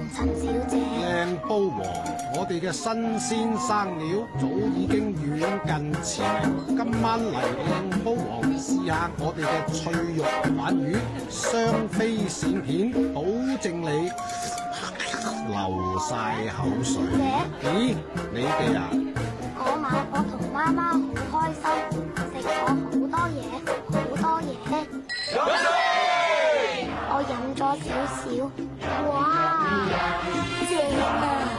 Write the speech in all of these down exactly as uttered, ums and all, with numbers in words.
陳小姐。 靚煲王，我哋嘅新鮮生料早已經遠近馳名，今晚嚟靚煲王試下我哋嘅脆肉鯇魚，雙飛鱔片，保證你流晒口水。咦，你哋啊？ 嗰晚我同媽媽好開心，食咗好多嘢，好多嘢。我飲咗少少，哇，正啊！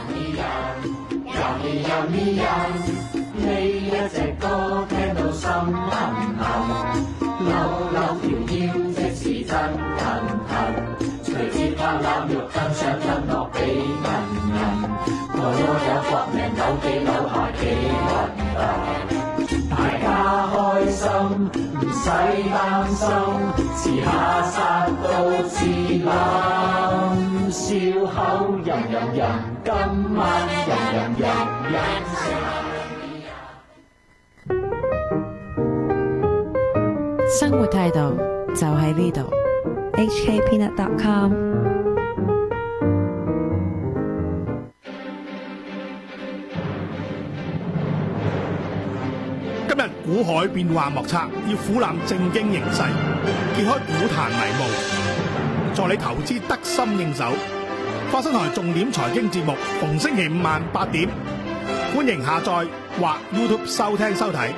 呢一隻歌聽到心痕痕，扭扭條腰即是真痕痕，隨節拍攬肉更想吞落俾人人，我有搏命扭幾扭下幾核突，大家開心唔使擔心，遲下殺到自冧，笑口吟吟吟，今晚吟吟吟吟。 生活態度就喺呢度 ，H K Peanut dot com。 今日股海變幻莫測，要俯瞰正經形勢，揭開股壇迷霧，助你投資得心應手。花生台重點財經節目，逢星期五晚八點，歡迎下載或 YouTube 收聽收睇。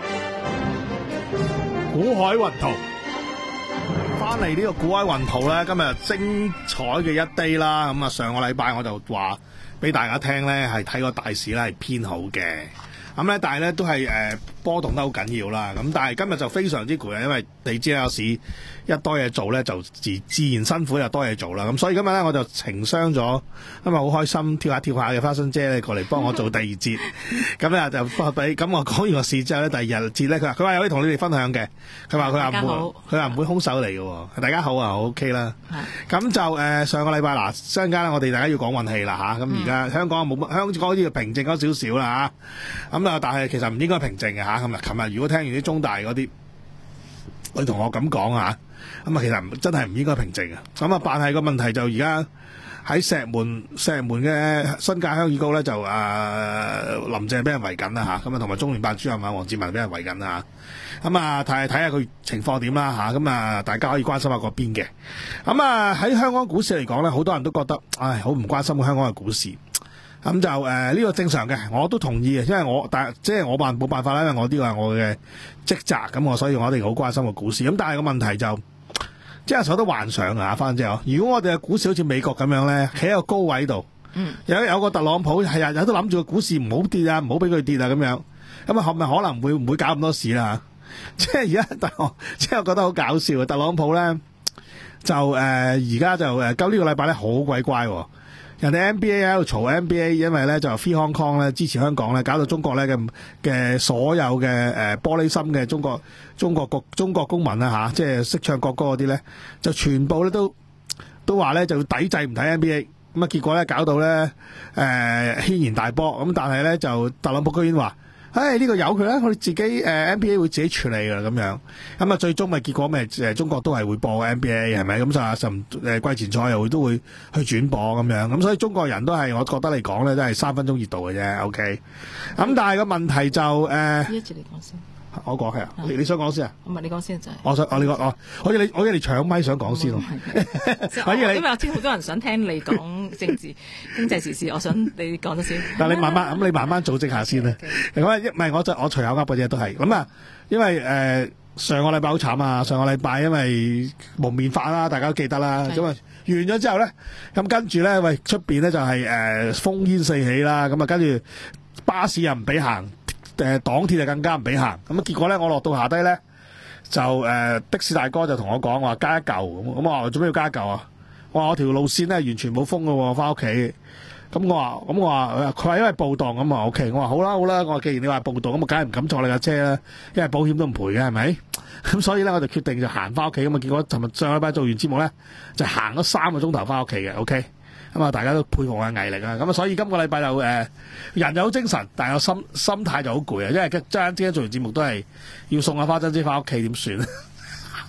股海雲圖，翻嚟呢個股海雲圖咧，今日精彩嘅一 day 啦。咁啊，上個禮拜我就話俾大家聽咧，係睇個大市咧係偏好嘅。咁咧，但係咧都係誒、呃、波動得好緊要啦。咁但係今日就非常之攰啊，因為你知啦，有市一多嘢做咧，就自自然辛苦又多嘢做啦。咁所以今日咧我就情商咗，今日好開心跳下跳下嘅花生姐咧過嚟幫我做第二節。咁啊就俾咁我講完個市之後咧，第二日節咧佢話佢話可以同你哋分享嘅。佢話佢話唔會，佢話唔會空手嚟嘅。大家好啊 ，OK 啦。咁就誒、呃、上個禮拜嗱，陣間咧我哋大家要講運氣啦吓。咁而家香港冇乜，香港呢個平靜咗少少啦吓。咁啊，但係其實唔應該平靜嘅吓。咁啊，琴日如果聽完啲中大嗰啲女同學咁講啊，咁啊其實真係唔應該平靜啊。咁啊，但係個問題就而家喺石門石門嘅新界鄉議局咧就誒、呃、林鄭俾人圍緊啦吓。咁啊，同埋中聯辦主任啊黃志文俾人圍緊啦。咁啊，睇睇下佢情況點啦吓。咁啊，大家可以關心下嗰邊嘅。咁啊，喺香港股市嚟講咧，好多人都覺得唉好唔關心香港嘅股市。咁就誒呢、呃這個正常嘅，我都同意嘅，因為我但即係我辦冇辦法啦，因為我呢個係我嘅職責，咁我所以我哋好關心個股市。咁但係個問題就即係有得幻想啊，翻即係如果我哋嘅股市好似美國咁樣咧，企喺個高位度，嗯，有有個特朗普係日日都諗住個股市唔好跌啊，唔好俾佢跌啊咁樣，咁啊係咪可能會唔會搞咁多事啦？即係而家但我即係我覺得好搞笑啊！特朗普咧就誒而家就誒今呢個禮拜咧好鬼乖喎。人哋 N B A 喺度嘈 N B A， 因為咧就 Free Hong Kong 咧支持香港咧，搞到中國咧嘅嘅所有嘅誒、呃、玻璃心嘅中國中國國中國公民啦吓、啊，即係識唱國歌嗰啲咧，就全部咧都都話咧就抵制唔睇 N B A， 咁啊結果咧搞到咧誒軒然大波，咁但係咧就特朗普居然話。唉，呢、這個由佢啦，我哋自己誒、呃、N B A 會自己處理噶啦咁樣，咁啊最終咪結果咪誒中國都係會播 N B A 係咪？咁就甚誒季前賽又會都會去轉播咁樣，咁所以中國人都係我覺得嚟講咧都係三分鐘熱度嘅啫 ，OK。咁但係個問題就誒，呢一節你講先， 我講係啊，你你想講先啊？ 唔係你講先就係。 我想，我你講，我好似你，好似你搶咪想講先咯。 可以你，因為我知好多人想聽你講政治、經濟時事，我想你講咗先。 但你慢慢咁，你慢慢組織下先啦。咁啊，唔係我就我隨口噏嘅啫，都係咁啊。因為誒、呃、上個禮拜好慘啊，上個禮拜因為蒙面法啦，大家都記得啦。咁啊完咗之後咧，咁跟住咧，喂出邊咧就係、是、誒、呃、烽煙四起啦。咁啊跟住巴士又唔俾行。誒港鐵就更加唔俾行，咁啊結果咧，我落到下低咧，就誒、呃、的士大哥就同我講話加一嚿，咁咁我話做咩要加一嚿啊？我話我條路線咧完全冇封㗎喎，翻屋企。咁我話咁我話佢話因為暴動咁啊 OK，我話好啦好啦，我話既然你話暴動，咁我梗係唔敢坐你架車啦，因為保險都唔賠嘅係咪？咁所以咧我就決定就行翻屋企，咁啊結果尋日上禮拜做完節目咧，就行咗三個鐘頭翻屋企嘅 OK。咁啊，大家都佩服我嘅毅力啊！咁啊，所以今個禮拜就誒、呃、人有精神，但係我心心態就好攰啊！因為即係之間做完節目都係要送下花珍姐翻屋企，點算？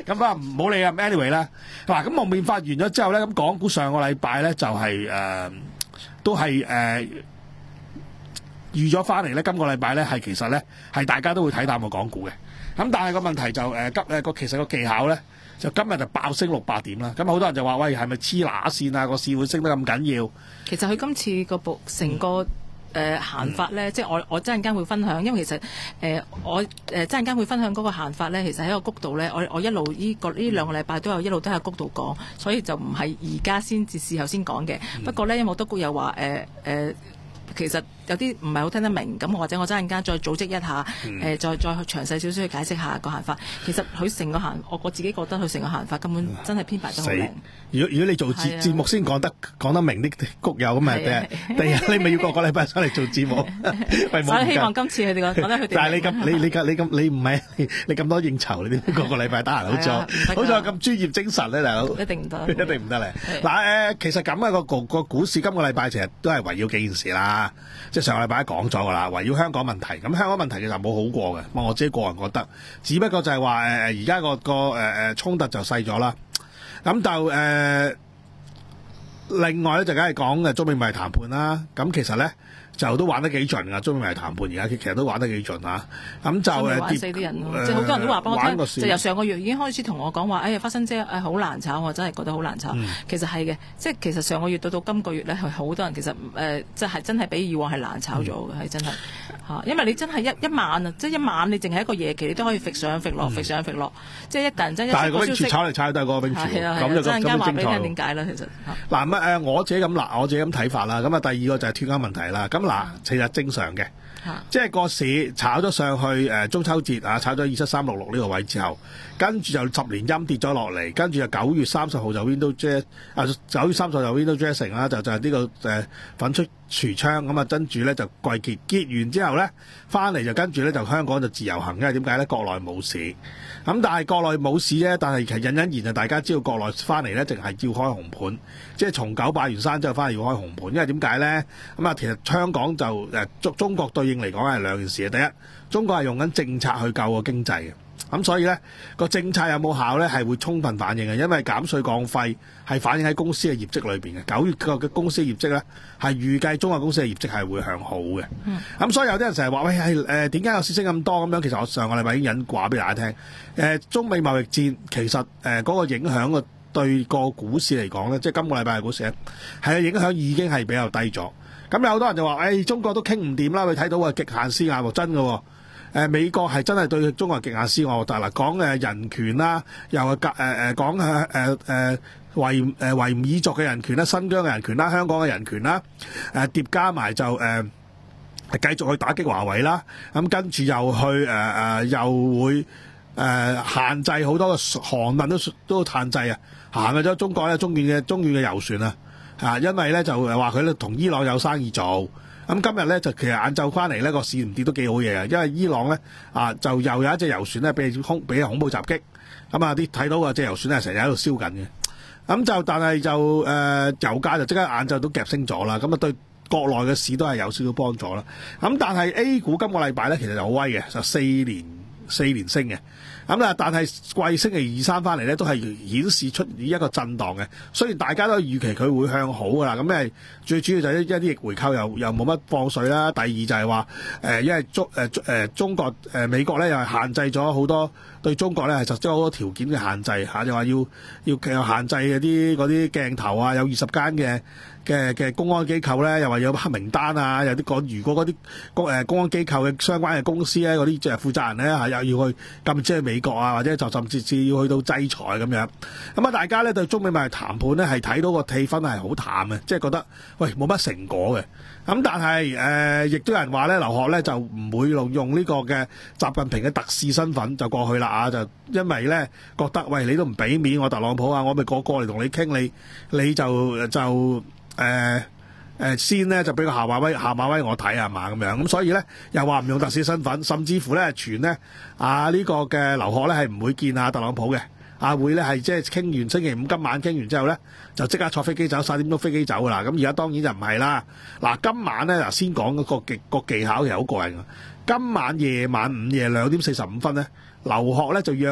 咁啊唔好理啊 ，anyway 啦。嗱，咁蒙面法完咗之後咧，咁港股上個禮拜咧就係、是、誒、呃、都係誒。呃預咗翻嚟咧，今個禮拜咧係其實咧係大家都會睇淡個港股嘅。咁但係個問題就誒急誒個其實個技巧咧，就今日就爆升六百點啦。咁好多人就話喂，係咪黐乸線啊？個市會升得咁緊要？ 其實佢今次個部成個誒行法咧，即係我我陣間會分享，因為其實誒、呃、我誒陣間會分享嗰個行法咧，其實喺個谷度咧，我我一路呢個呢兩個禮拜都有一路都喺谷度講，所以就唔係而家先至事後先講嘅。嗯、不過咧，因為我都谷又話誒誒，其實。有啲唔係好聽得明，咁或者我陣間再組織一下，嗯呃、再再詳細少少去解釋下個行法。其實佢成個行，我我自己覺得佢成個行法根本真係編排得好靚。如果如果你做節節目先講得講得明啲谷友咁咪第日第日你咪要個個禮拜上嚟做節目。 所以希望今次佢哋講講得佢哋。 但係你咁你你你咁你唔係你咁多應酬，你點個個禮拜得閒好咗？好似有咁專業精神咧，大佬。一定唔得，一定唔得咧。嗱誒，其實咁嘅個個個股市今個禮拜其實都係圍繞幾件事啦。即係上個禮拜講咗㗎啦，圍繞香港問題。咁香港問題其實冇好過嘅，我自己個人覺得，只不過就係話誒而家個個誒誒衝突就細咗啦。咁就誒、呃、另外咧就梗係講嘅中美貿易談判啦。咁其實咧就都玩得幾盡㗎，中美貿易談判而家其實都玩得幾盡啊。咁就誒玩死啲人咯，即係好多人都話俾我聽，就由上個月已經開始同我講話，哎呀花生姐誒好難炒，我真係覺得好難炒。嗯、其實係嘅，即係其實上個月到到今個月咧，係好多人其實誒即係真係比以往係難炒咗嘅，係、嗯、真係嚇。因為你真係一一晚啊，即係一晚你淨係一個夜期，你都可以揈上揈落，揈上揈落，即係一突然間一但係個冰柱炒嚟炒去都係嗰個冰柱，咁就咁咁精彩。點解咧？其實嗱咁誒，我自己咁嗱，我自己咁睇法啦。咁啊，第二個就係脫歐問題啦。咁嗱，其實正常嘅，即係個市炒咗上去誒中秋節啊，炒咗二七三六六呢個位之後，跟住就十年陰跌咗落嚟，跟住就九月三十號就 Window Dress 啊，九月三十號就 Window Dressing 啦，就就係呢個誒粉出櫥窗咁啊，跟住咧就季結結完之後咧，翻嚟就跟住咧就香港就自由行，因為點解咧？國內冇市，咁但係國內冇市咧，但係其實隱隱然就大家知道國內翻嚟咧，淨係要開紅盤，即係從九拜完山之後翻嚟要開紅盤，因為點解咧？咁啊，其實香港就誒中中國對應嚟講係兩件事，第一，中國係用緊政策去救個經濟嘅。咁所以咧個政策有冇效咧，係會充分反映嘅，因為減稅降費係反映喺公司嘅業績裏邊嘅。九月個嘅公司業績咧係預計中國公司嘅業績係會向好嘅。咁、嗯、所以有啲人成日話喂係誒點解有市升咁多咁樣？其實我上個禮拜已經引話俾大家聽。誒、呃、中美貿易戰其實誒嗰、呃那個影響個對個股市嚟講咧，即係今個禮拜嘅股市咧係影響已經係比較低咗。咁有好多人就話誒、哎、中國都傾唔掂啦，你睇到啊極限施壓喎，真嘅喎。誒、呃、美國係真係對中國極限施壓，但係嗱講誒人權啦，又係格誒誒講誒誒誒維誒維吾爾族嘅人權啦、新疆嘅人權啦、香港嘅人權啦，誒、呃、疊加埋就誒、呃、繼續去打擊華為啦，咁跟住又去誒誒、呃、又會誒、呃、限制好多嘅航運都都限制啊，行嘅咗中國咧中遠嘅中遠嘅油船啊，嚇，因為咧就話佢咧同伊朗有生意做。咁今日咧就其實晏晝翻嚟呢個市唔跌都幾好嘢啊，因為伊朗咧啊就又有一隻油船咧俾恐俾恐怖襲擊，咁啊啲睇到啊隻油船咧成日喺度燒緊嘅，咁就但係就誒、呃、油價就即刻晏晝都夾升咗啦，咁啊對國內嘅市都係有少少幫助啦。咁但係 A 股今個禮拜咧其實就好威嘅，就四年四年升嘅。咁啊，但係季星期二三翻嚟咧，都係顯示出一個震盪嘅。雖然大家都預期佢會向好噶啦，咁因為最主要就係一啲逆回購又又冇乜放水啦。第二就係話誒，因為中誒誒中國誒、呃、美國咧又係限制咗好多對中國咧係實施好多條件嘅限制嚇，就話要要限制嗰啲嗰啲鏡頭啊，有二十間嘅嘅嘅公安機構咧，又話有黑名單啊，有啲講如果嗰啲公誒公安機構嘅相關嘅公司咧，嗰啲即係負責人咧係又要去禁止去美國啊，或者就甚至至要去到制裁咁樣。咁啊，大家咧對中美貿易談判咧係睇到個氣氛係好淡嘅，即係覺得喂冇乜成果嘅。咁但係誒，亦都有人話咧，劉鶴咧就唔會用用呢個嘅習近平嘅特使身份就過去啦啊，就因為咧覺得喂你都唔俾面我特朗普啊，我咪過過嚟同你傾，你你就就誒。呃誒、呃、先咧就俾個下馬威下馬威我睇係嘛咁樣，咁所以咧又話唔用特使身份，甚至乎咧傳咧啊呢、這個嘅劉鶴咧係唔會見啊特朗普嘅，啊會咧係即係傾完星期五今晚傾完之後咧就即刻坐飛機走，十點鐘飛機走噶啦。咁而家當然就唔係啦。嗱、啊、今晚咧嗱先講個技個技巧其實好過癮嘅。今晚夜晚午夜兩點四十五分咧，劉鶴咧就約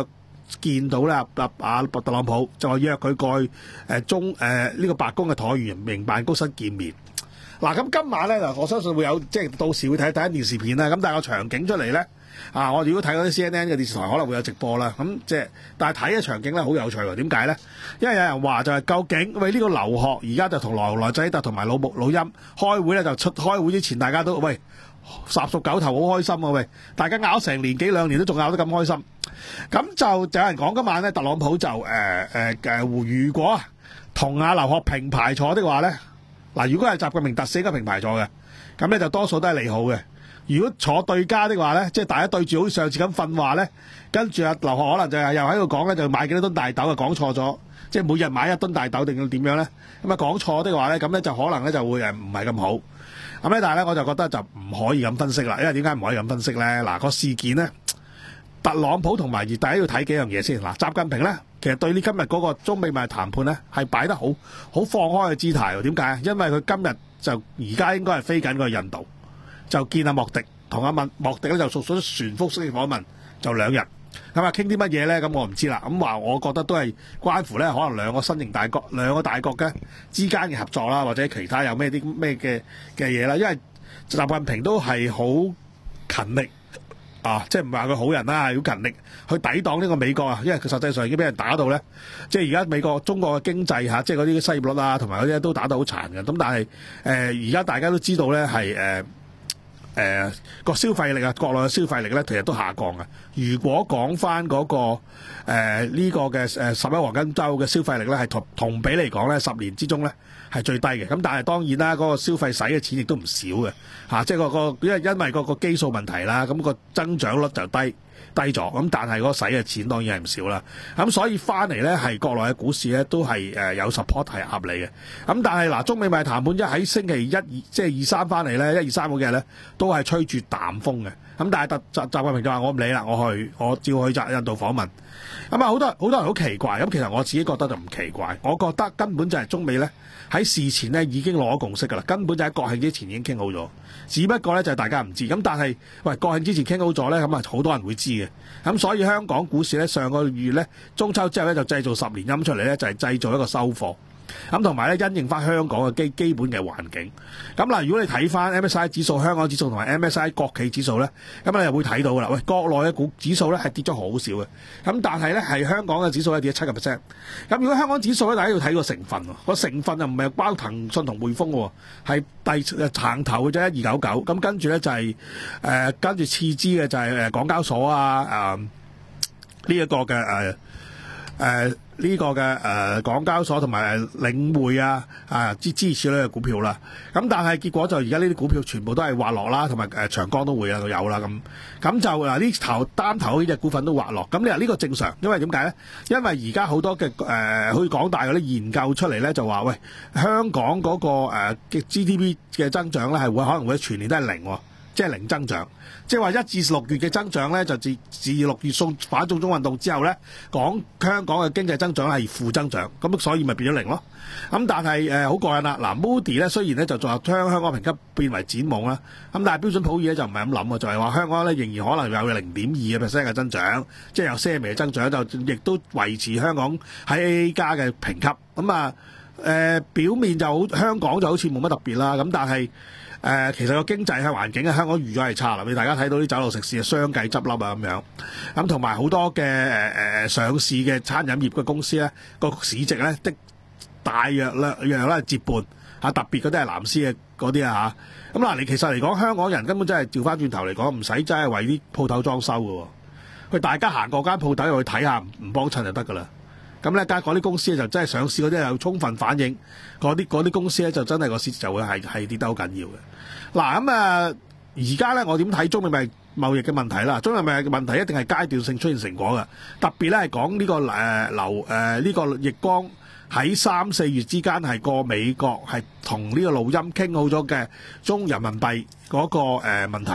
見到咧阿阿特朗普，就話約佢過去誒中誒呢、呃這個白宮嘅橢圓形辦公室見面。嗱，咁今晚咧，嗱，我相信會有即係到時會睇睇電視片啦。咁但係個場景出嚟咧，啊，我如果睇嗰啲 C N N 嘅電視台可能會有直播啦。咁即係，但係睇嘅場景咧好有趣喎。點解咧？因為有人話就係究竟喂呢、這個劉鶴而家就同萊萊濟特同埋老木老欽開會咧，就出開會之前大家都喂十熟九頭好開心啊！喂，大家拗成年幾兩年都仲拗得咁開心。咁就就有人講今晚咧，特朗普就誒誒誒，如果同阿劉鶴平排坐的話咧。嗱，如果係習近平特使應該平排坐嘅，咁咧就多數都係利好嘅。如果坐對家的話咧，即係大家對住好似上次咁訓話咧，跟住阿劉鶴可能就係又喺度講咧，就買幾多噸大豆啊，講錯咗，即係每日買一噸大豆定要點樣咧？咁啊講錯的話咧，咁咧就可能咧就會誒唔係咁好。咁咧但係咧我就覺得就唔可以咁分析啦，因為點解唔可以咁分析咧？嗱，個事件咧，特朗普同埋大家要睇幾樣嘢先。嗱，習近平咧。其實對呢今日嗰個中美貿易談判咧，係擺得好好放開嘅姿態喎。點解？因為佢今日就而家應該係飛緊個印度，就見阿莫迪，同阿莫莫迪咧就屬屬全幅式訪問，就兩日。咁啊傾啲乜嘢咧？咁我唔知啦。咁話我覺得都係關乎咧，可能兩個新型大國兩個大國嘅之間嘅合作啦，或者其他有咩啲咩嘅嘅嘢啦。因為習近平都係好勤力。啊，即係唔係話佢好人啦，係好勤力去抵擋呢個美國啊，因為佢實際上已經俾人打到咧，即係而家美國中國嘅經濟嚇，即係嗰啲失業率啊，同埋嗰啲都打得好殘嘅。咁但係誒而家大家都知道咧，係誒誒個消費力啊，國內嘅消費力咧，其實都下降嘅。如果講翻嗰個誒呢、呃這個嘅誒十一黃金週嘅消費力咧，係同同比嚟講咧，十年之中咧係最低嘅。咁但係當然啦，嗰、那個消費使嘅錢亦都唔少嘅嚇、啊，即係、那個個因為因為個個基數問題啦，咁、那個增長率就低低咗。咁但係嗰個使嘅錢當然係唔少啦。咁所以翻嚟咧，係國內嘅股市咧都係誒有 support 係合理嘅。咁但係嗱，中美貿易談判一喺星期一二即係二三翻嚟咧，一二三嗰幾日咧都係吹住淡風嘅。咁但係特習習近平就話我唔理啦，我去我照去印印度訪問。咁啊好多好多人好奇怪，咁其實我自己覺得就唔奇怪，我覺得根本就係中美咧喺事前咧已經攞咗共識㗎啦，根本就喺國慶之前已經傾好咗，只不過咧就係大家唔知。咁但係喂國慶之前傾好咗咧，咁啊好多人會知嘅。咁所以香港股市咧上個月咧中秋之後咧就製造十年陰出嚟咧，就係製造一個收貨。咁同埋咧，因應翻香港嘅基基本嘅環境。咁嗱，如果你睇翻 M S I 指數、香港指數同埋 M S I 國企指數咧，咁你又會睇到噶啦。喂，國內嘅股指數咧係跌咗好少嘅。咁但係咧係香港嘅指數咧跌咗七個 percent。咁如果香港指數咧，大家要睇個成分喎。個成分就唔係包騰訊同匯豐喎，係第行頭嘅啫，一二九九。咁跟住咧就係、是、誒、呃、跟住次之嘅就係誒港交所啊，誒呢一個嘅誒誒。呢、這個嘅誒、呃、港交所同埋領匯啊啊之之類嘅股票啦，咁但係結果就而家呢啲股票全部都係滑落啦，同埋誒長江都會啊都有啦咁，咁就嗱呢頭單頭呢隻股份都滑落，咁你話呢個正常，因為點解咧？因為而家好多嘅誒好似港大嗰啲研究出嚟咧，就話喂香港嗰、那個誒嘅、呃、G D P 嘅增長咧係會可能會全年都係零喎。即係零增長，即係話一至六月嘅增長咧，就自自六月送反送中運動之後咧，講香港嘅經濟增長係負增長，咁所以咪變咗零咯。咁但係誒好過癮啦，嗱 Moody 咧雖然咧就仲將香港評級變為展望啦，咁但係標準普爾咧就唔係咁諗啊，就係、是、話香港咧仍然可能有零點二嘅 percent 嘅增長，即係有些微嘅增長，就亦都維持香港喺 A A 加嘅評級。咁啊誒表面就好香港就好似冇乜特別啦，咁但係。誒、呃、其實個經濟嘅環境喺香港預咗係差啦，俾大家睇到啲酒樓食肆啊相繼執笠啊咁樣，咁同埋好多嘅誒誒上市嘅餐飲業嘅公司咧，個市值咧的大約咧約咧接半嚇，特別嗰啲係藍絲嘅嗰啲啊嚇，咁嗱你其實嚟講香港人根本真係調翻轉頭嚟講，唔使真係為啲鋪頭裝修嘅喎，佢大家行過間鋪頭去睇下，唔幫襯就得㗎啦。咁咧，間嗰啲公司就真係上市嗰啲有充分反映，嗰啲嗰啲公司咧就真係個市就會係係跌得好緊要嘅。嗱咁啊，而家咧我點睇中美貿貿易嘅問題啦？中美貿易嘅問題一定係階段性出現成果嘅，特別咧係講呢個誒流誒呢個易光喺三四月之間係過美國係同呢個盧欽傾好咗嘅中人民幣嗰個誒問題。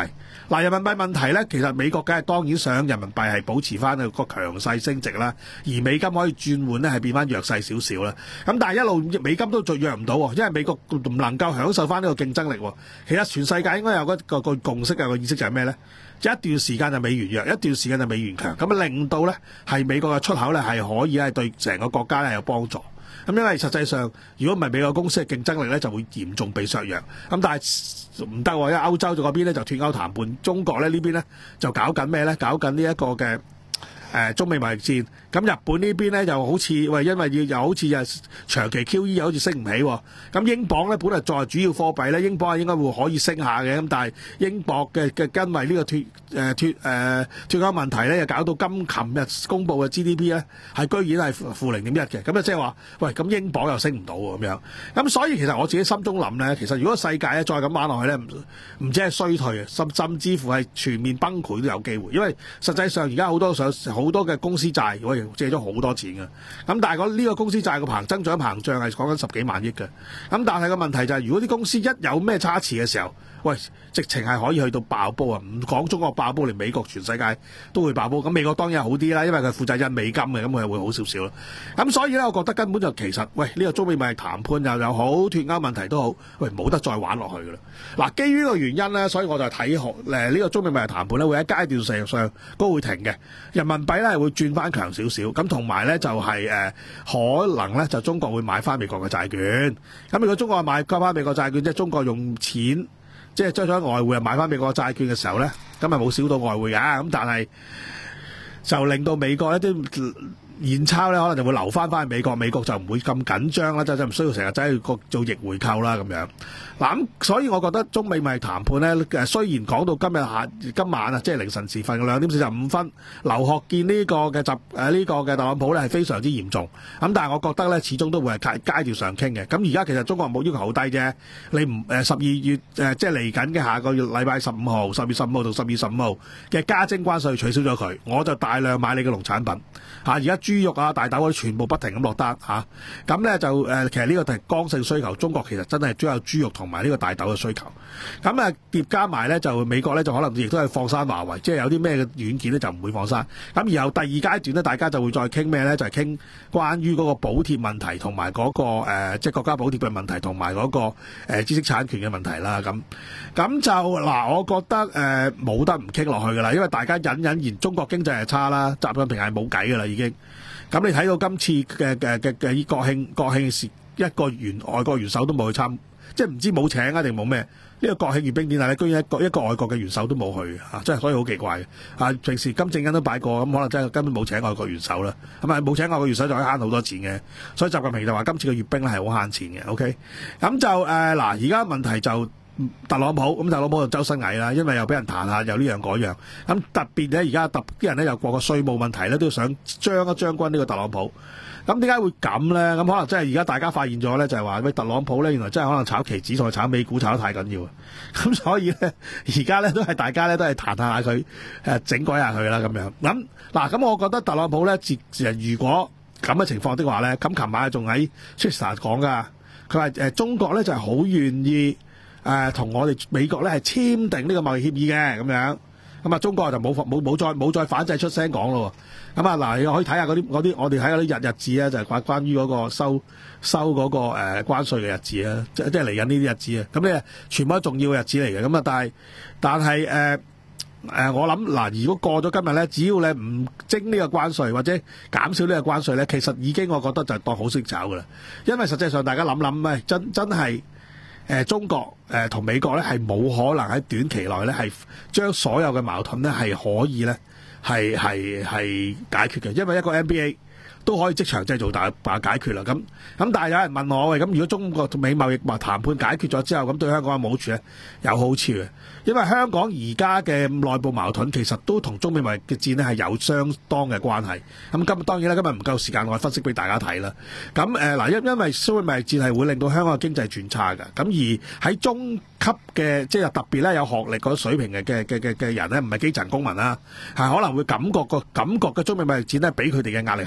嗱，人民幣問題咧，其實美國梗係當然想人民幣係保持翻個強勢升值啦，而美金可以轉換咧係變翻弱勢少少啦。咁但係一路美金都最弱唔到喎，因為美國唔能夠享受翻呢個競爭力喎。其實全世界應該有個個個共識，有個意識就係咩咧？一段時間就美元弱，一段時間就美元強，咁啊令到咧係美國嘅出口咧係可以係對成個國家咧有幫助。咁因為實際上，如果唔係美國公司嘅競爭力咧，就會嚴重被削弱。咁但係唔得喎，因為歐洲嗰邊咧就脫歐談判，中國咧呢邊咧就搞緊咩咧？搞緊呢一個嘅誒、呃、中美貿易戰。咁日本呢邊咧又好似喂，因為要又好似又長期 Q E 又好似升唔起喎。咁英鎊咧本來作為主要貨幣咧，英鎊係應該會可以升下嘅。咁但係英鎊嘅嘅因為呢個脫誒脫誒脫歐問題咧，又搞到今琴日公布嘅 G D P 咧係居然係負零點一嘅。咁啊即係話喂，咁英鎊又升唔到喎咁樣。咁所以其實我自己心中諗咧，其實如果世界咧再咁玩落去咧，唔唔止係衰退啊，甚甚至乎係全面崩潰都有機會。因為實際上而家好多上好多嘅公司債喂借咗好多錢嘅，咁但係呢個公司債個膨增長膨脹係講緊十幾萬億嘅，咁但係個問題就係、是、如果啲公司一有咩差池嘅時候，喂，直情係可以去到爆煲啊！唔講中國爆煲，連美國全世界都會爆煲。咁美國當然係好啲啦，因為佢負責印美金嘅，咁佢會好少少啦。咁所以咧，我覺得根本就其實，喂，呢、這個中美貿易談判又有好，脫歐問題都好，喂，冇得再玩落去噶啦。嗱，基於呢個原因咧，所以我就睇學誒呢個中美貿易談判咧，會喺階段上上都會停嘅。人民幣咧係會轉翻強少少，咁同埋咧就係、是、誒、呃、可能咧就中國會買翻美國嘅債券。咁如果中國買翻美國債券，即係中國用錢。即係將咗外匯啊買翻美國債券嘅時候咧，咁咪冇少到外匯㗎，咁但係就令到美國一啲現鈔咧，可能就會留翻翻去美國，美國就唔會咁緊張啦，就就唔需要成日走去做逆回購啦咁樣。嗱咁，所以我覺得中美貿易談判咧，誒雖然講到今日下今晚啊，即係凌晨時分兩點四十五分，劉鶴見呢個嘅習誒呢個嘅特朗普咧係非常之嚴重。咁但係我覺得咧，始終都會係階階段上傾嘅。咁而家其實中國冇要求好低啫，你唔誒十二月誒、呃、即係嚟緊嘅下個月禮拜十五號、十月十五號到十二月十五號嘅加徵關稅取消咗佢，我就大量買你嘅農產品嚇。而家豬肉啊、大豆嗰啲全部不停咁落單嚇。咁、啊、咧就誒、呃，其實呢個係剛性需求，中國其實真係都有豬肉同埋呢個大豆嘅需求。咁啊疊加埋咧，就美國咧就可能亦都係放生華為，即係有啲咩嘅軟件咧就唔會放生。咁然後第二階段咧，大家就會再傾咩咧？就係、是、傾關於嗰個補貼問題同埋嗰個、呃、即係國家補貼嘅問題同埋嗰個、呃、知識產權嘅問題啦。咁咁就嗱，我覺得誒冇、呃、得唔傾落去㗎啦，因為大家隱隱然中國經濟係差啦，習近平係冇計㗎啦已經。咁你睇到今次嘅嘅嘅嘅國慶國慶時，一個元外國元首都冇去參，即係唔知冇請啊定冇咩？呢、這個國慶閱兵典禮咧，居然一個一個外國嘅元首都冇去啊！真係所以好奇怪嘅啊！平時金正恩都擺過，咁可能真係根本冇請外國元首啦。咁啊冇請外國元首就可以慳好多錢嘅，所以習近平就話今次嘅閱兵咧係好慳錢嘅。OK，咁就誒嗱，而家問題就特朗普，咁特朗普就周身蟻啦，因為又俾人彈下，又呢樣嗰樣。咁特別咧，而家特啲人咧又過個稅務問題咧，都想將一將軍呢個特朗普。咁點解會咁咧？咁可能真係而家大家發現咗咧，就係話喂特朗普咧，原來真係可能炒期指同炒美股炒得太緊要啊！咁所以咧，而家咧都係大家咧都係彈下佢，誒整改下佢啦咁樣。咁嗱，咁我覺得特朗普咧，自如果咁嘅情況的話咧，咁琴晚仲喺 Twitter 講噶，佢話誒中國咧就係好願意誒同我哋美國咧係簽訂呢個貿易協議嘅咁樣。咁啊，中國就冇冇冇再冇再反制出聲講咯。咁啊，嗱，你可以睇下嗰啲嗰啲，我哋睇下啲日日子啊，就係關關於嗰個收收嗰個誒關稅嘅日子啊，即即係嚟緊呢啲日子啊。咁咧，全部都重要嘅日子嚟嘅。咁啊，但係但係誒誒，我諗嗱，如果過咗今日咧，只要你唔徵呢個關稅或者減少呢個關稅咧，其實已經我覺得就當好識炒噶啦。因為實際上大家諗諗咧，真真係。誒、呃、中國誒同、呃、美國咧係冇可能喺短期內咧係將所有嘅矛盾咧係可以咧係係係解決嘅，因為一個 N B A 都可以即場製造大把解決啦。咁咁但係有人問我喂，咁如果中國同美貿易話談判解決咗之後，咁對香港有冇好處咧？有好處嘅，因為香港而家嘅內部矛盾其實都同中美貿易嘅戰咧係有相當嘅關係。咁今日當然啦，今日唔夠時間我分析俾大家睇啦。咁誒嗱，因因為中美貿易戰係會令到香港嘅經濟轉差嘅。咁而喺中級嘅即係特別咧有學歷嗰水平嘅嘅嘅嘅嘅人咧，唔係基層公民啦，係可能會感覺個感覺嘅中美貿易戰咧，俾佢哋嘅壓力係更加大。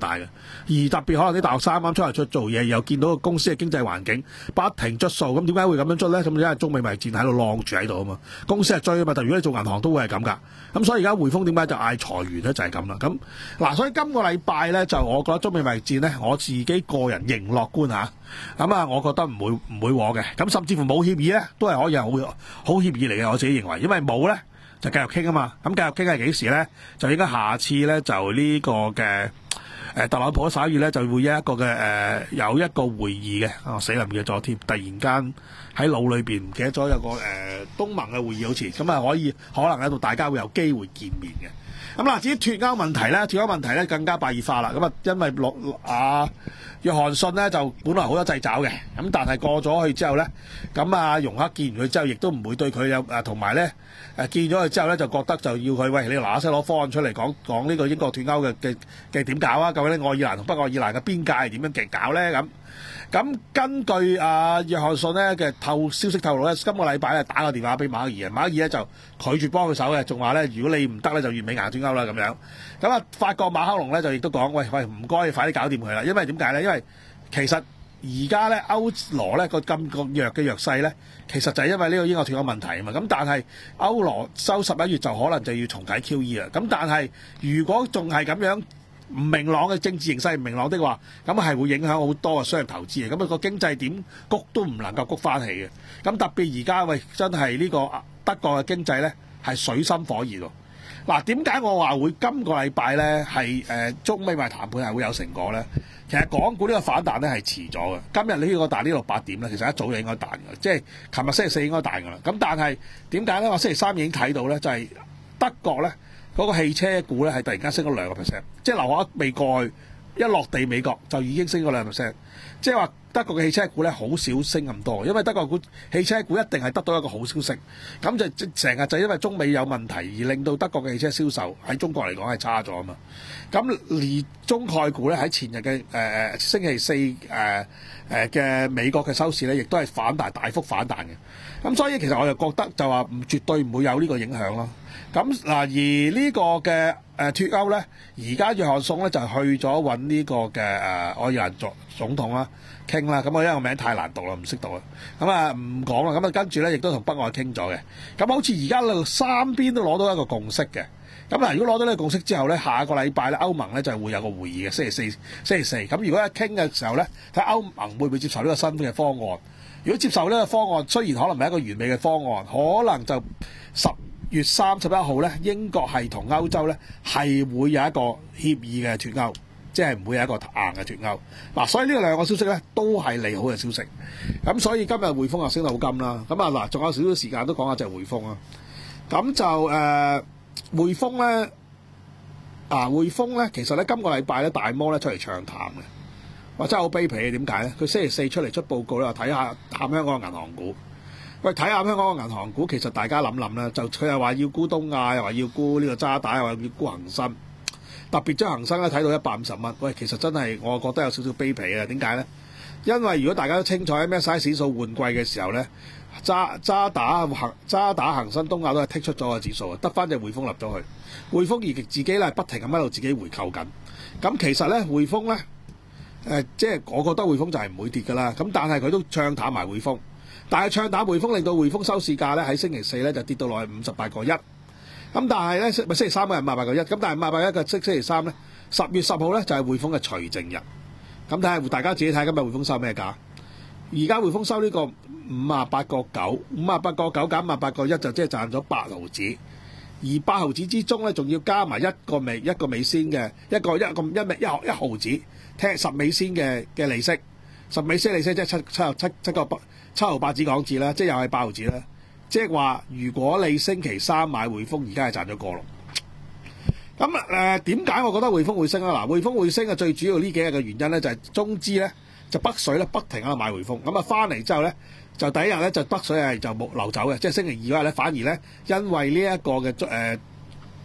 大嘅。而特別可能啲大學生啱啱出嚟出做嘢，又見到個公司嘅經濟環境不停捽數，咁點解會咁樣捽咧？咁因為中美貿易戰喺度晾住喺度啊嘛，公司係追啊嘛。但如果你做銀行都會係咁㗎。咁所以而家匯豐點解就嗌裁員咧？就係咁啦。咁嗱，所以今個禮拜咧就我覺得中美貿易戰咧，我自己個人仍樂觀嚇。咁啊，我覺得唔會唔會和嘅。咁甚至乎冇協議咧，都係可以係好好協議嚟嘅。我自己認為，因為冇咧就繼續傾啊嘛。咁繼續傾係幾時咧？就應該下次咧就呢個嘅誒特朗普十一月咧就會有一個嘅誒、呃、有一個會議嘅。啊死啦唔記得咗添，突然間喺腦裏邊唔記得咗有個誒、呃、東盟嘅會議好似咁啊，可以可能喺度大家會有機會見面嘅。咁嗱，至於脫歐問題咧，脫歐問題咧更加白熱化啦。咁啊，因為落啊約翰遜咧就本來好多掣肘嘅，咁但係過咗去之後咧，咁啊容克見完佢之後，亦都唔會對佢有誒同埋咧誒見咗佢之後咧，就覺得就要佢喂你嗱嗱聲攞方案出嚟講講呢個英國脫歐嘅嘅嘅點搞啊？究竟愛爾蘭同北愛爾蘭嘅邊界係點樣嘅搞咧？咁咁根據啊約翰遜咧嘅透消息透露咧，今個禮拜咧打個電話俾馬克爾啊，馬克爾咧就拒絕幫佢手嘅，仲話咧如果你唔得咧就完美硬脫歐啦咁樣。咁啊法國馬克龍咧就亦都講喂喂唔該，你快啲搞掂佢啦，因為點解咧？因為其實而家咧歐羅咧個咁個弱嘅弱勢咧，其實就係因為呢個英國脫歐問題啊嘛。咁但係歐羅收十一月就可能就要重啟 Q E 啦。咁但係如果仲係咁樣唔明朗嘅政治形勢唔明朗的話，咁係會影響好多嘅商業投資嘅，咁、那、啊個經濟點谷都唔能夠谷翻起嘅。咁特別而家喂真係呢個德國嘅經濟咧係水深火熱喎。嗱，點解我話會今個禮拜咧係誒中美貿易談判係會有成果咧？其實港股呢個反彈咧係遲咗嘅。今日呢個彈呢度八點咧，其實一早就應該彈嘅，即係琴日星期四應該彈㗎啦。咁但係點解咧？我星期三已經睇到咧，就係、是、德國咧。嗰個汽車股咧係突然間升咗兩個 percent，即係樓價未過去，一落地美國就已經升咗兩個 percent，即係話德國嘅汽車股咧好少升咁多，因為德國股汽車股一定係得到一個好消息，咁就成日就因為中美有問題而令到德國嘅汽車銷售喺中國嚟講係差咗啊嘛。咁而中概股咧喺前日嘅誒星期四誒誒嘅美國嘅收市咧，亦都係反彈大幅反彈嘅。咁所以其實我就覺得就話唔絕對唔會有呢個影響咯。咁嗱，而呢個嘅誒脫歐咧，而家約翰遜咧就去咗揾呢個嘅誒愛爾蘭總總統啦傾啦。咁我因為個名太難讀啦，唔識讀啦，咁啊唔講啦。咁啊跟住咧，亦都同北愛傾咗嘅。咁好似而家三邊都攞到一個共識嘅。咁嗱，如果攞到呢個共識之後咧，下個禮拜咧歐盟咧就會有個會議嘅，星期四星期四。咁如果一傾嘅時候咧，睇歐盟會唔會接受呢個新嘅方案？如果接受呢個方案，雖然可能唔係一個完美嘅方案，可能就十月三十一號咧，英國係同歐洲咧係會有一個協議嘅脫歐，即係唔會有一個硬嘅脫歐。嗱，所以呢兩個消息咧都係利好嘅消息。咁所以今日匯豐又升到好金啦。咁啊嗱，仲有少少時間都講下隻匯豐啊。咁就誒、呃、匯豐咧啊，匯豐咧其實咧今個禮拜咧大摩咧出嚟唱淡嘅。哇！真係好卑鄙嘅，點解咧？佢星期四出嚟出報告咧，話睇下探香港嘅銀行股。喂，睇下香港嘅銀行股，其實大家諗諗啦，就佢又話要沽東亞，又話要沽呢個渣打，又話要沽恒生。特別將恒生咧睇到一百五十蚊。喂，其實真係我覺得有少少卑鄙啊！點解咧？因為如果大家都清楚喺咩 size 指數換季嘅時候咧，渣渣打恒渣打恒生東亞都係剔出咗個指數啊，得翻隻匯豐立咗去。匯豐而自己咧不停咁喺度自己回購緊。咁其實咧匯豐咧。誒、呃，即係我覺得匯豐就係唔會跌㗎啦。咁但係佢都唱淡埋匯豐，但係唱淡匯豐令到匯豐收市價咧喺星期四咧就跌到落去五十八個一。咁但係咧星期三嘅係五十八個一，咁但係五十八個一嘅星星期三咧十月十號咧就係匯豐嘅除淨日。咁睇下大家自己睇今日匯豐收咩價？而家匯豐收呢個五十八個九，五十八個九減五十八個一就即係賺咗八毫子。而八毫子之中咧，仲要加埋一個尾一個尾先嘅一個一個一尾一毫一毫子，聽十尾先嘅嘅利息，十尾先利息即係七七七七個七毫八子港紙啦，即係又係八毫子啦。即係話，如果你星期三買匯豐，而家係賺咗個六。咁誒點解我覺得匯豐會升啊？嗱，匯豐會升嘅最主要呢幾日嘅原因咧，就係中資咧就北水咧不停喺度買匯豐，咁啊翻嚟之後咧。就第一日咧就北水係就冇流走嘅，即係星期二嗰日咧反而咧因為呢一個嘅誒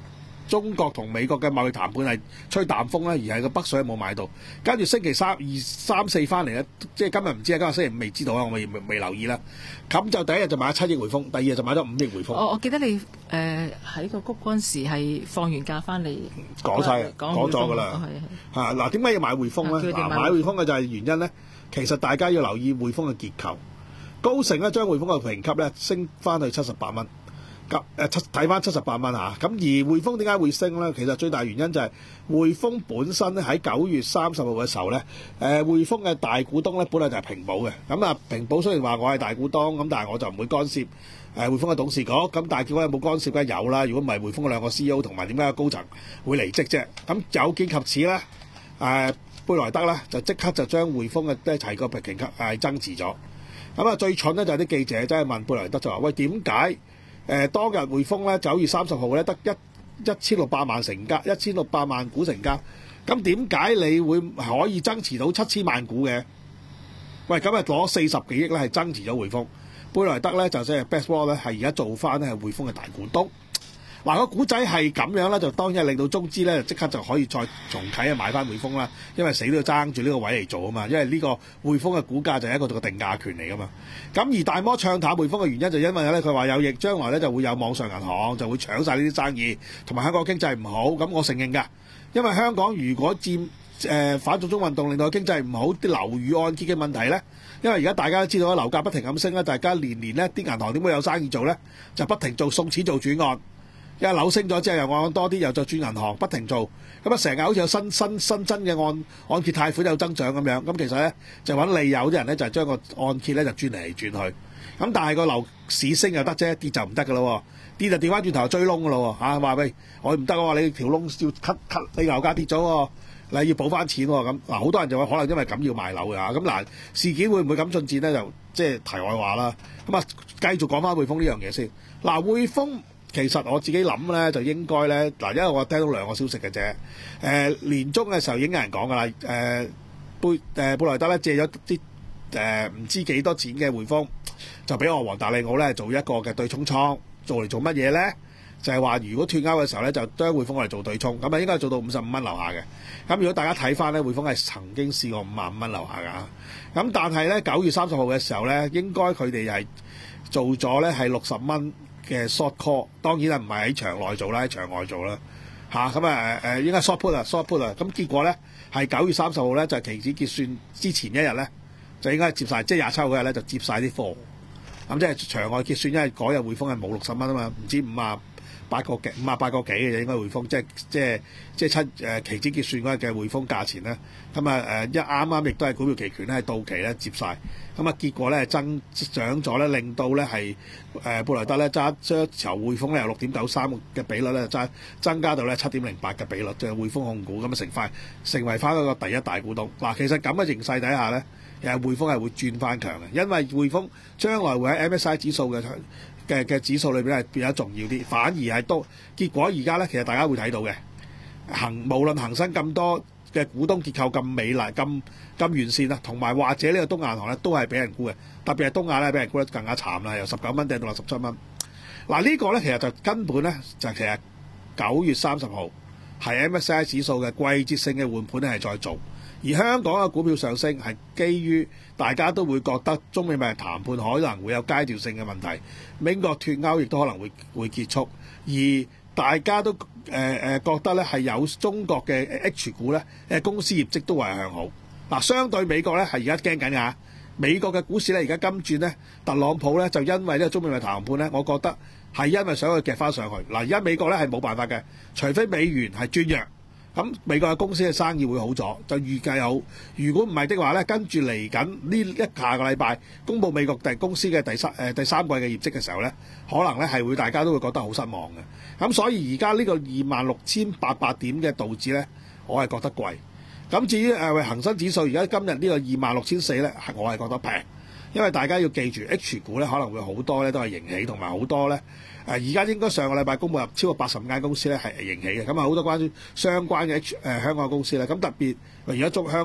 中國同美國嘅貿易談判係吹淡風咧，而係個北水冇買到。跟住星期三、二、三、四翻嚟咧，即係今日唔知啊，今日星期五未知道啊，我未未，未留意啦。咁就第一日就買咗七億匯豐，第二日就買咗五億匯豐。 我我記得你誒喺、呃、個谷嗰陣時係放完假翻嚟講晒，講咗㗎啦。嚇嗱，點解要買匯豐咧？嗱，買匯豐嘅就係原因咧，其實大家要留意匯豐嘅結構。高盛咧將匯豐嘅評級咧升翻去七十八蚊。咁誒七睇翻七十八蚊嚇，咁而匯豐點解會升咧？其實最大原因就係匯豐本身咧喺九月三十號嘅時候咧，誒匯豐嘅大股東咧本來就係平保嘅，咁啊平保雖然話我係大股東，咁但係我就唔會干涉誒匯豐嘅董事局，咁但係結果有冇干涉梗係有啦。如果唔係匯豐嘅兩個 C E O 同埋點解個高層會離職啫？咁有見及此咧，誒貝萊德咧就即刻就將匯豐嘅即係提個評級係增持咗。咁啊最蠢咧就係啲記者真係問貝萊德就話：喂，點解？誒、呃、當日匯豐咧九月三十號咧得一一千六百萬成交，一千六百萬股成交，咁點解你會可以增持到七千萬股嘅？喂，咁啊攞四十幾億咧係增持咗匯豐，貝萊德咧就即係 BlackRock 咧係而家做翻咧係匯豐嘅大股東。嗱、個股仔係咁樣咧，就當然令到中資咧即刻就可以再重啟啊買翻匯豐啦，因為死都要爭住呢個位嚟做啊嘛，因為呢個匯豐嘅股價就係一個個定價權嚟噶嘛。咁而大摩唱淡匯豐嘅原因就因為咧佢話有亦將來咧就會有網上銀行就會搶晒呢啲生意，同埋香港經濟唔好。咁我承認㗎，因為香港如果佔誒、呃、反送中運動令到經濟唔好，啲樓宇按揭嘅問題咧，因為而家大家都知道樓價不停咁升咧，大家年年咧啲銀行點會有生意做咧？就不停做送錢做轉按。因為樓升咗之後又按多啲，又再轉銀行，不停做，咁啊成日好似有新新新增嘅按按揭貸款有增長咁樣，咁其實咧就揾利誘啲人咧就係將個按揭咧就轉嚟轉去，咁但係個樓市升又得啫，跌就唔得噶咯，跌就調翻轉頭追窿噶咯嚇，話喂我唔得喎，你條窿要 cut cut，你樓價跌咗喎，你要補翻錢喎，咁嗱好多人就話可能因為咁要賣樓㗎，咁嗱事件會唔會咁進展咧？就即係題外話啦，咁啊繼續講翻匯豐呢樣嘢先，嗱匯豐。其實我自己諗咧，就應該咧嗱，因為我聽到兩個消息嘅啫。誒、呃、年中嘅時候已經有人講㗎啦。誒貝誒貝萊德咧借咗啲誒唔知幾多錢嘅匯豐，就俾我黃大利奧咧做一個嘅對沖倉，做嚟做乜嘢咧？就係、是、話如果脫歐嘅時候咧，就將匯豐嚟做對沖，咁啊應該係做到五十五蚊樓下嘅。咁如果大家睇翻咧，匯豐係曾經試過五萬五蚊樓下㗎。咁但係咧九月三十號嘅時候咧，應該佢哋係做咗咧係六十蚊嘅 short call， 當然係唔係喺場內做啦，喺場外做啦嚇。咁啊誒誒應該 short put 啊 short put 啊，咁結果咧係九月三十號咧就係、是、期指結算之前一日咧就應該接晒，即係廿七號嗰日咧就接晒啲貨。咁即係場外結算，因為嗰日匯豐係冇六十蚊啊嘛，唔知五啊八個幾五啊八個幾嘅應該匯豐，即係即係即係七誒期指結算嗰日嘅匯豐價錢咧。咁啊誒一啱啱亦都係股票期權咧係到期咧接晒。咁啊結果咧增長咗咧，令到咧係誒貝萊德咧揸將由匯豐咧由六點九三嘅比率咧增增加到咧七點零八嘅比率，即係匯豐控股咁啊成塊成為翻嗰個第一大股東。嗱，其實咁嘅形勢底下咧，誒匯豐係會轉翻強嘅，因為匯豐將來會喺 M S I 指數嘅嘅嘅指數裏邊係變得重要啲，反而係都結果而家咧，其實大家會睇到嘅恒無論恒生咁多嘅股東結構咁美麗、咁咁完善啦，同埋或者呢個東亞銀行咧都係俾人沽嘅，特別係東亞咧俾人沽得更加慘啦，由十九蚊掟到落十七蚊。嗱呢個咧其實就根本咧就其實九月三十號係 M S C I 指數嘅季節性嘅換盤咧係再做，而香港嘅股票上升係基於大家都會覺得中美貿易談判可能會有階段性嘅問題，美國脫歐亦都可能會會結束，而大家都誒誒、呃、覺得咧係有中國嘅 H 股咧誒公司業績都係向好。嗱，相對美國咧係而家驚緊㗎，美國嘅股市咧而家金轉咧，特朗普咧就因為呢個中美貿易談判咧，我覺得係因為想去夾翻上去。嗱，而家美國咧係冇辦法嘅，除非美元係轉弱，咁美國嘅公司嘅生意會好咗，就預計好。如果唔係的話咧，跟住嚟緊呢一下個禮拜公佈美國第公司嘅第三誒、呃、第三季嘅業績嘅時候咧，可能咧係會大家都會覺得好失望嘅。咁所以而家呢個二萬六千八百點嘅道指咧，我係覺得貴。咁至於誒恆生指數而家今日呢個二萬六千四咧，我係覺得平，因為大家要記住 H 股咧可能會好多咧都係盈喜，同埋好多咧誒而家應該上個禮拜公佈入超過八十五間公司咧係盈喜嘅，咁啊好多關於相關嘅 H 誒、呃、香港嘅公司咧，咁特別而家中香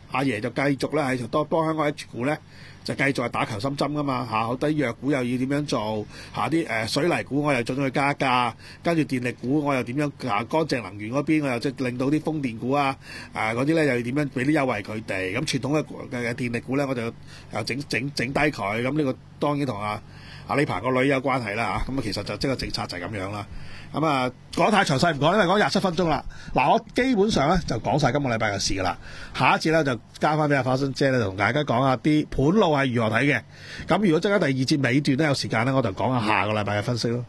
阿爺就繼續咧喺多幫香港 H 股咧就繼續係打強心針噶嘛嚇，好低藥股又要點樣做嚇？啲誒水泥股我又盡量去加價，跟住電力股我又點樣嚇？乾淨能源嗰邊我又即係令到啲風電股啊誒嗰啲咧又要點樣俾啲優惠佢哋？咁傳統嘅嘅電力股咧我就又整整整低佢，咁呢個當然同阿阿李鵬個女有關係啦嚇。咁啊其實就即係個政策就係咁樣啦。咁啊講太詳細唔講，因為講廿七分鐘啦。嗱，我基本上咧就講晒今個禮拜嘅事噶啦。下一節咧就交翻俾阿花生姐咧，同大家講下啲盤路係如何睇嘅。咁如果陣間第二節尾段咧有時間咧，我就講下下個禮拜嘅分析咯。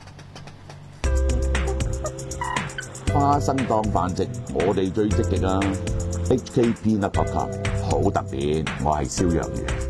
花生當飯食，我哋最積極啊 ！H K P Nut Podcast 好特別，我係蕭若元。